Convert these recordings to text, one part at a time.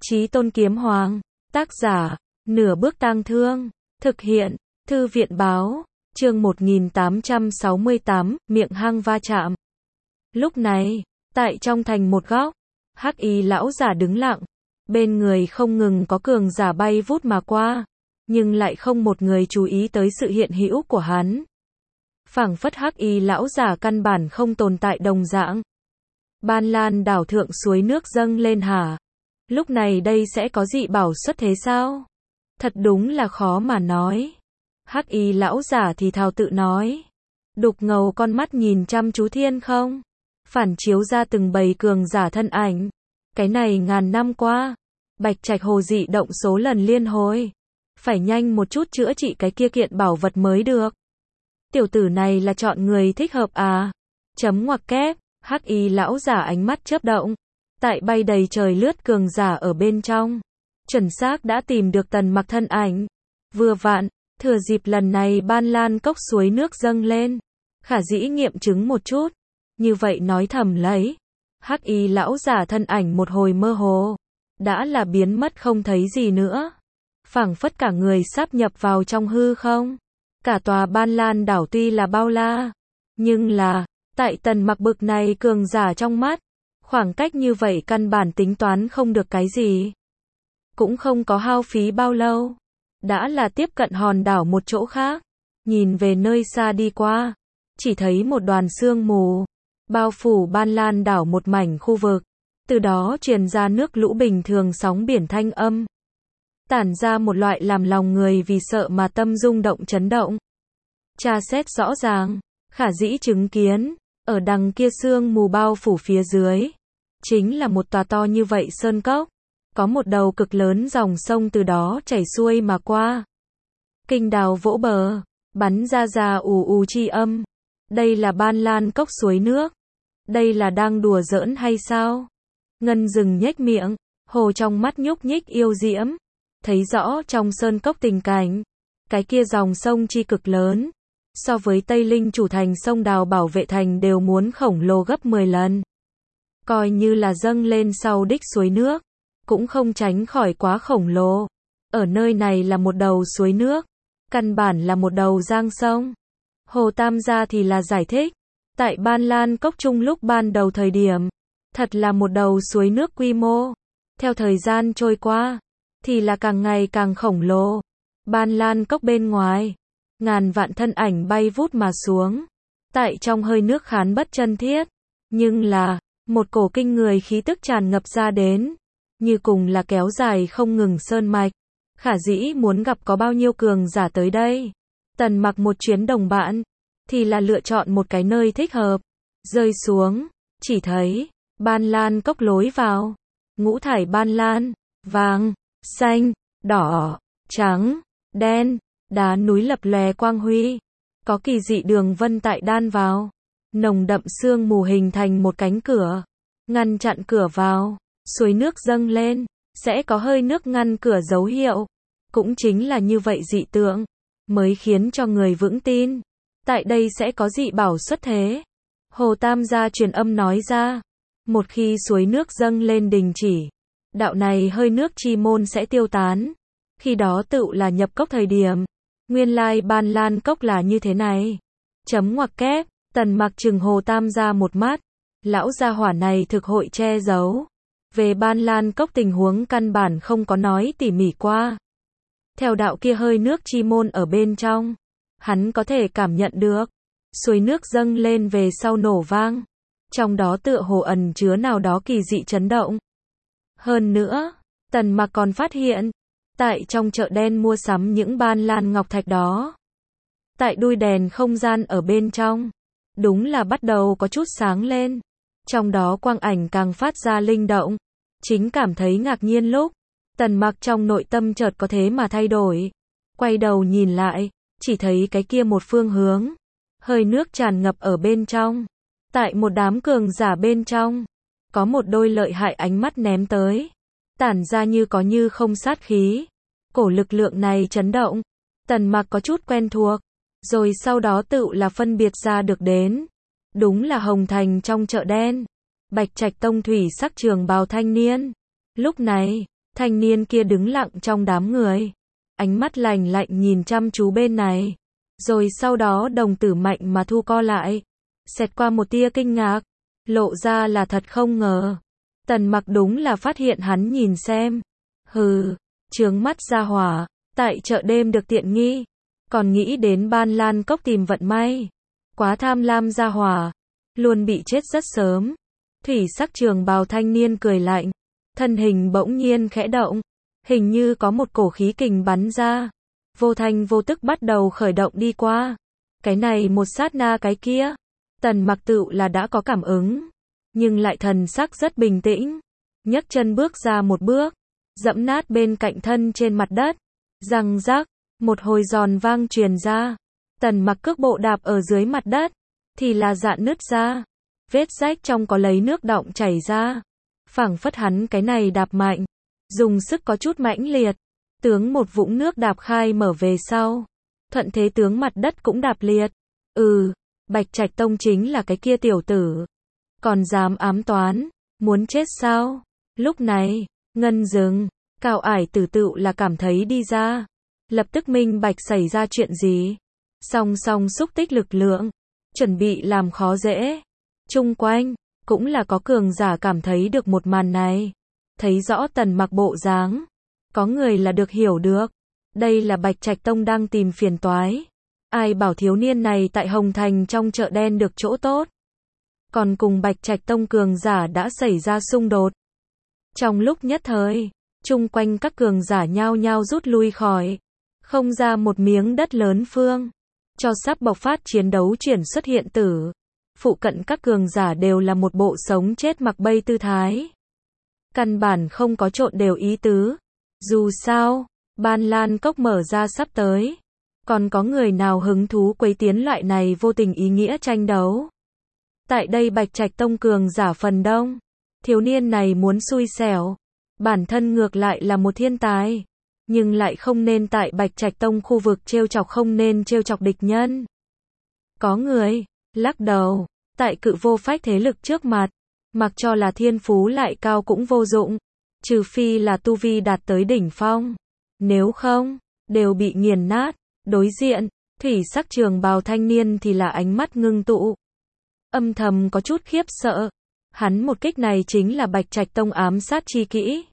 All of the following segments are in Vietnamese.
Chí Tôn Kiếm Hoàng, tác giả, Nửa Bước Tang Thương, thực hiện, Thư viện báo, chương 1868, miệng hang va chạm. Lúc này, tại trong thành một góc, Hắc Y lão giả đứng lặng, bên người không ngừng có cường giả bay vút mà qua, nhưng lại không một người chú ý tới sự hiện hữu của hắn. Phảng phất Hắc Y lão giả căn bản không tồn tại đồng dạng. Ban Lan đảo thượng suối nước dâng lên hả? Lúc này đây sẽ có dị bảo xuất thế sao? Thật đúng là khó mà nói. Hắc Y lão giả thì thào tự nói. Đục ngầu con mắt nhìn chăm chú thiên không, phản chiếu ra từng bầy cường giả thân ảnh. Cái này ngàn năm qua, Bạch Trạch Hồ dị động số lần liên hồi. Phải nhanh một chút chữa trị cái kia kiện bảo vật mới được. Tiểu tử này là chọn người thích hợp à? Chấm ngoặc kép, Hắc Y lão giả ánh mắt chớp động. Tại bay đầy trời lướt cường giả ở bên trong, chuẩn xác đã tìm được Tần Mặc thân ảnh. Vừa vặn, thừa dịp lần này Ban Lan cốc suối nước dâng lên, khả dĩ nghiệm chứng một chút. Như vậy nói thầm lấy, Hắc Y lão giả thân ảnh một hồi mơ hồ, đã là biến mất không thấy gì nữa. Phảng phất cả người sáp nhập vào trong hư không. Cả tòa Ban Lan đảo tuy là bao la, nhưng là, tại Tần Mặc bực này cường giả trong mắt, khoảng cách như vậy căn bản tính toán không được cái gì. Cũng không có hao phí bao lâu, đã là tiếp cận hòn đảo một chỗ khác. Nhìn về nơi xa đi qua, chỉ thấy một đoàn sương mù, bao phủ Ban Lan đảo một mảnh khu vực. Từ đó truyền ra nước lũ bình thường sóng biển thanh âm. Tản ra một loại làm lòng người vì sợ mà tâm rung động chấn động. Tra xét rõ ràng, khả dĩ chứng kiến, ở đằng kia sương mù bao phủ phía dưới, chính là một tòa to như vậy sơn cốc. Có một đầu cực lớn dòng sông từ đó chảy xuôi mà qua. Kinh đào vỗ bờ, bắn ra ù ù chi âm. Đây là Ban Lan cốc suối nước. Đây là đang đùa giỡn hay sao? Ngân Dừng nhếch miệng, hồ trong mắt nhúc nhích yêu diễm. Thấy rõ trong sơn cốc tình cảnh. Cái kia dòng sông chi cực lớn. So với Tây Linh chủ thành sông Đào bảo vệ thành đều muốn khổng lồ gấp 10 lần. Coi như là dâng lên sau đích suối nước, cũng không tránh khỏi quá khổng lồ. Ở nơi này là một đầu suối nước, căn bản là một đầu giang sông. Hồ Tam gia thì là giải thích, tại Ban Lan cốc trung lúc ban đầu thời điểm, thật là một đầu suối nước quy mô. Theo thời gian trôi qua, thì là càng ngày càng khổng lồ. Ban Lan cốc bên ngoài, ngàn vạn thân ảnh bay vút mà xuống. Tại trong hơi nước khán bất chân thiết, nhưng là, một cổ kinh người khí tức tràn ngập ra đến. Như cùng là kéo dài không ngừng sơn mạch. Khả dĩ muốn gặp có bao nhiêu cường giả tới đây. Tần Mặc một chuyến đồng bạn, thì là lựa chọn một cái nơi thích hợp. Rơi xuống, chỉ thấy, Ban Lan cốc lối vào. Ngũ thải ban lan, vàng, xanh, đỏ, trắng, đen, đá núi lập lòe quang huy. Có kỳ dị đường vân tại đan vào. Nồng đậm sương mù hình thành một cánh cửa, ngăn chặn cửa vào. Suối nước dâng lên, sẽ có hơi nước ngăn cửa dấu hiệu. Cũng chính là như vậy dị tượng, mới khiến cho người vững tin. Tại đây sẽ có dị bảo xuất thế. Hồ Tam gia truyền âm nói ra. Một khi suối nước dâng lên đình chỉ, đạo này hơi nước chi môn sẽ tiêu tán. Khi đó tựu là nhập cốc thời điểm. Nguyên lai Ban Lan cốc là như thế này. Chấm ngoặc kép, Tần Mặc chừng Hồ Tam gia một mắt. Lão gia hỏa này thực hội che giấu. Về Ban Lan cốc tình huống căn bản không có nói tỉ mỉ qua. Theo đạo kia hơi nước chi môn ở bên trong, hắn có thể cảm nhận được. Suối nước dâng lên về sau nổ vang. Trong đó tựa hồ ẩn chứa nào đó kỳ dị chấn động. Hơn nữa, Tần Mặc còn phát hiện, tại trong chợ đen mua sắm những ban lan ngọc thạch đó. Tại đuôi đèn không gian ở bên trong, đúng là bắt đầu có chút sáng lên. Trong đó quang ảnh càng phát ra linh động. Chính cảm thấy ngạc nhiên lúc, Tần Mặc trong nội tâm chợt có thế mà thay đổi. Quay đầu nhìn lại, chỉ thấy cái kia một phương hướng. Hơi nước tràn ngập ở bên trong. Tại một đám cường giả bên trong, có một đôi lợi hại ánh mắt ném tới. Tản ra như có như không sát khí. Cổ lực lượng này chấn động. Tần Mặc có chút quen thuộc. Rồi sau đó tựu là phân biệt ra được đến. Đúng là Hồng Thành trong chợ đen. Bạch Trạch tông thủy sắc trường bào thanh niên. Lúc này, Thanh niên kia đứng lặng trong đám người, ánh mắt lạnh lạnh nhìn chăm chú bên này, rồi sau đó đồng tử mạnh mà thu co lại, xẹt qua một tia kinh ngạc, lộ ra là thật không ngờ. Tần Mặc đúng là phát hiện hắn nhìn xem. Hừ, chướng mắt ra hỏa, tại chợ đêm được tiện nghi, còn nghĩ đến Ban Lan Cốc tìm vận may. Quá tham lam ra hỏa, luôn bị chết rất sớm. Thủy sắc trường bào thanh niên cười lạnh, thân hình bỗng nhiên khẽ động, hình như có một cổ khí kình bắn ra, vô thanh vô tức bắt đầu khởi động đi qua. Cái này một sát na cái kia, Tần Mặc tựu là đã có cảm ứng, nhưng lại thần sắc rất bình tĩnh, nhấc chân bước ra một bước, dẫm nát bên cạnh thân trên mặt đất, răng rắc, một hồi giòn vang truyền ra. Tần Mặc cước bộ đạp ở dưới mặt đất, thì là dạn nứt ra, vết rách trong có lấy nước đọng chảy ra, phảng phất hắn cái này đạp mạnh, dùng sức có chút mãnh liệt, tướng một vũng nước đạp khai mở về sau, thuận thế tướng mặt đất cũng đạp liệt. Bạch Trạch Tông chính là cái kia tiểu tử, còn dám ám toán, muốn chết sao? Lúc này, Ngân Dừng, Cao Ải Tử tựu là cảm thấy đi ra, lập tức minh bạch xảy ra chuyện gì, song song xúc tích lực lượng, chuẩn bị làm khó dễ. Chung quanh, cũng là có cường giả cảm thấy được một màn này, thấy rõ Tần Mặc bộ dáng, có người là được hiểu được, đây là Bạch Trạch Tông đang tìm phiền toái. Ai bảo thiếu niên này tại Hồng Thành trong chợ đen được chỗ tốt, còn cùng Bạch Trạch Tông cường giả đã xảy ra xung đột. Trong lúc nhất thời, chung quanh các cường giả nhao nhao rút lui khỏi, không ra một miếng đất lớn phương, cho sắp bộc phát chiến đấu chuyển xuất hiện tử. Phụ cận các cường giả đều là một bộ sống chết mặc bay tư thái, căn bản không có trộn đều ý tứ. Dù sao, Ban Lan Cốc mở ra sắp tới, còn có người nào hứng thú quấy tiến loại này vô tình ý nghĩa tranh đấu. Tại đây Bạch Trạch Tông cường giả phần đông, thiếu niên này muốn xui xẻo, bản thân ngược lại là một thiên tài, nhưng lại không nên tại Bạch Trạch Tông khu vực trêu chọc, không nên trêu chọc địch nhân. Có người lắc đầu, tại cự vô phách thế lực trước mặt, mặc cho là thiên phú lại cao cũng vô dụng, trừ phi là tu vi đạt tới đỉnh phong, nếu không, đều bị nghiền nát. Đối diện, thủy sắc trường bào thanh niên thì là ánh mắt ngưng tụ, âm thầm có chút khiếp sợ, hắn một kích này chính là Bạch Trạch Tông ám sát chi kỹ,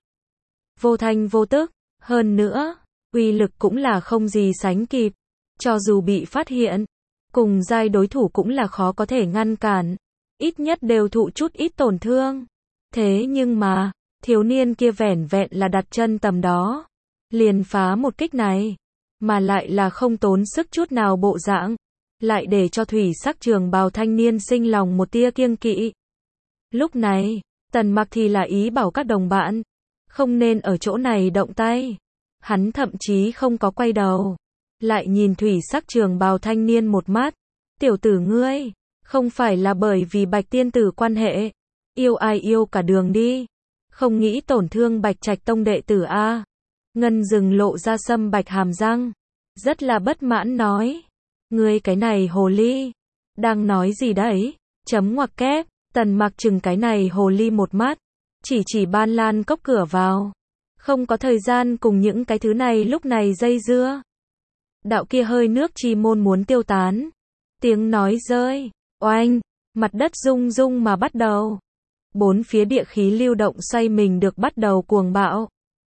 vô thanh vô tức, hơn nữa, uy lực cũng là không gì sánh kịp, cho dù bị phát hiện, cùng giai đối thủ cũng là khó có thể ngăn cản, ít nhất đều thụ chút ít tổn thương. Thế nhưng mà, thiếu niên kia vẻn vẹn là đặt chân tầm đó, liền phá một kích này, mà lại là không tốn sức chút nào bộ dạng, lại để cho thủy sắc trường bào thanh niên sinh lòng một tia kiêng kỵ. Lúc này, Tần Mặc thì là ý bảo các đồng bạn, không nên ở chỗ này động tay. Hắn thậm chí không có quay đầu, lại nhìn thủy sắc trường bào thanh niên một mắt. Tiểu tử ngươi, không phải là bởi vì Bạch tiên tử quan hệ, yêu ai yêu cả đường đi, không nghĩ tổn thương Bạch Trạch Tông đệ tử a? Ngân Dừng lộ ra sâm bạch hàm răng, rất là bất mãn nói, ngươi cái này hồ ly, đang nói gì đấy? Chấm ngoặc kép. Tần Mặc chừng cái này hồ ly một mắt, chỉ Ban Lan Cốc cửa vào, không có thời gian cùng những cái thứ này lúc này dây dưa. Đạo kia hơi nước chi môn muốn tiêu tán, tiếng nói rơi, oanh, mặt đất rung rung mà bắt đầu, bốn phía địa khí lưu động xoay mình được bắt đầu cuồng bạo.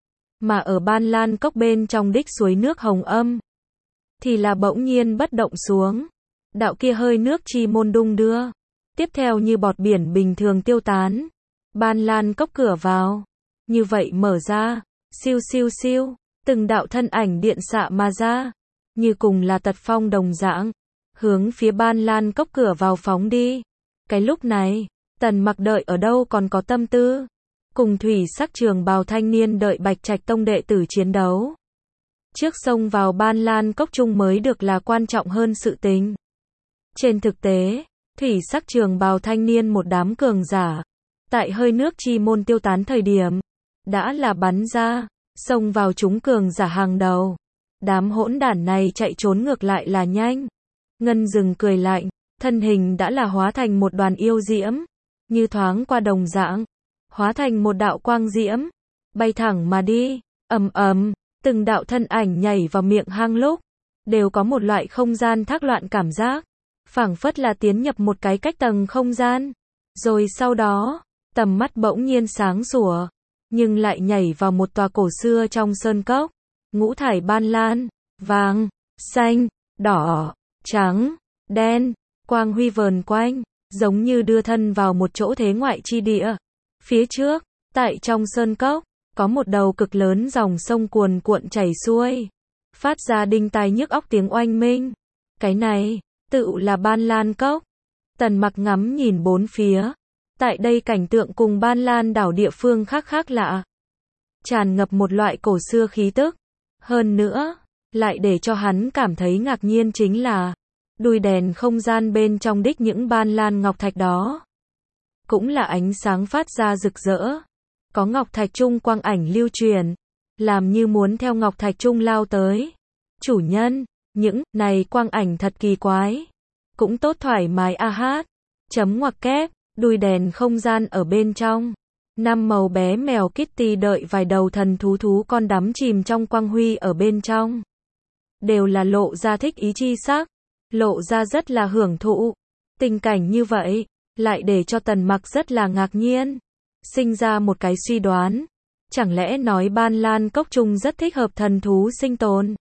Mà ở Ban Lan Cốc bên trong đích suối nước Hồng Âm, thì là bỗng nhiên bất động xuống, đạo kia hơi nước chi môn đung đưa, tiếp theo như bọt biển bình thường tiêu tán. Ban Lan Cốc cửa vào, như vậy mở ra, siêu siêu siêu, từng đạo thân ảnh điện xạ mà ra, như cùng là tật phong đồng dạng, hướng phía Ban Lan Cốc cửa vào phóng đi. Cái lúc này, Tần Mặc đợi ở đâu còn có tâm tư, cùng thủy sắc trường bào thanh niên đợi Bạch Trạch Tông đệ tử chiến đấu. Trước xông vào Ban Lan Cốc chung mới được là quan trọng hơn sự tình. Trên thực tế, thủy sắc trường bào thanh niên một đám cường giả, tại hơi nước chi môn tiêu tán thời điểm, đã là bắn ra, xông vào chúng cường giả hàng đầu. Đám hỗn đản này chạy trốn ngược lại là nhanh. Ngân Dừng cười lạnh, thân hình đã là hóa thành một đoàn yêu diễm, như thoáng qua đồng dạng, hóa thành một đạo quang diễm, bay thẳng mà đi, ầm ầm, từng đạo thân ảnh nhảy vào miệng hang lúc, đều có một loại không gian thác loạn cảm giác, phảng phất là tiến nhập một cái cách tầng không gian. Rồi sau đó, tầm mắt bỗng nhiên sáng sủa, nhưng lại nhảy vào một tòa cổ xưa trong sơn cốc, ngũ thải ban lan, vàng, xanh, đỏ, trắng, đen, quang huy vờn quanh, giống như đưa thân vào một chỗ thế ngoại chi địa. Phía trước, tại trong sơn cốc, có một đầu cực lớn dòng sông cuồn cuộn chảy xuôi, phát ra đinh tai nhức óc tiếng oanh minh. Cái này, tựu là Ban Lan Cốc. Tần Mặc ngắm nhìn bốn phía. Tại đây cảnh tượng cùng Ban Lan đảo địa phương khác khác lạ. Tràn ngập một loại cổ xưa khí tức. Hơn nữa, lại để cho hắn cảm thấy ngạc nhiên chính là đuôi đèn không gian bên trong đích những ban lan ngọc thạch đó. Cũng là ánh sáng phát ra rực rỡ. Có ngọc thạch trung quang ảnh lưu truyền, làm như muốn theo ngọc thạch trung lao tới. Chủ nhân, những này quang ảnh thật kỳ quái. Cũng tốt thoải mái a hát. Chấm ngoặc kép, đuôi đèn không gian ở bên trong. Năm màu bé mèo Kitty đợi vài đầu thần thú con đắm chìm trong quang huy ở bên trong. Đều là lộ ra thích ý chi sắc, lộ ra rất là hưởng thụ. Tình cảnh như vậy, lại để cho Tần Mặc rất là ngạc nhiên. Sinh ra một cái suy đoán. Chẳng lẽ nói Ban Lan Cốc Trung rất thích hợp thần thú sinh tồn?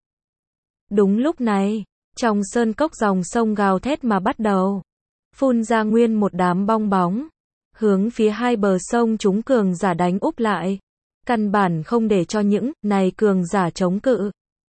Đúng lúc này, trong sơn cốc dòng sông gào thét mà bắt đầu. Phun ra nguyên một đám bong bóng. Hướng phía hai bờ sông chúng cường giả đánh úp lại. Căn bản không để cho những này cường giả chống cự.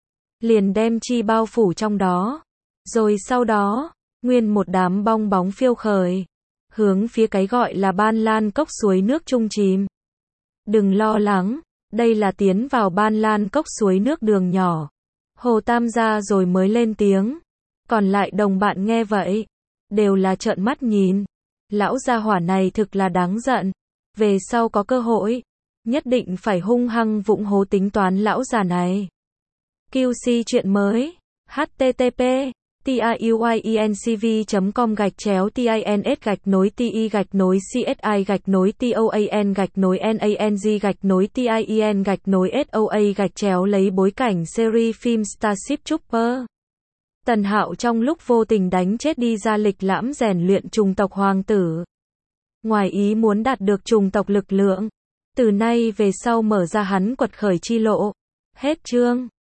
Liền đem chi bao phủ trong đó. Rồi sau đó, nguyên một đám bong bóng phiêu khởi. Hướng phía cái gọi là Ban Lan Cốc suối nước trung chìm. Đừng lo lắng, đây là tiến vào Ban Lan Cốc suối nước đường nhỏ. Hồ Tam gia rồi mới lên tiếng. Còn lại đồng bạn nghe vậy, đều là trợn mắt nhìn. Lão gia hỏa này thực là đáng giận. Về sau có cơ hội, nhất định phải hung hăng vụng hố tính toán lão già này. QC chuyện mới. http tiuyencv.com/TINS-TI-NOI-TI-GAC-TIE-NGAC-TIEN-SOA lấy bối cảnh series phim Starship Trooper. Tần Hạo trong lúc vô tình đánh chết đi ra lịch lãm rèn luyện chủng tộc hoàng tử. Ngoài ý muốn đạt được chủng tộc lực lượng. Từ nay về sau mở ra hắn quật khởi chi lộ. Hết chương.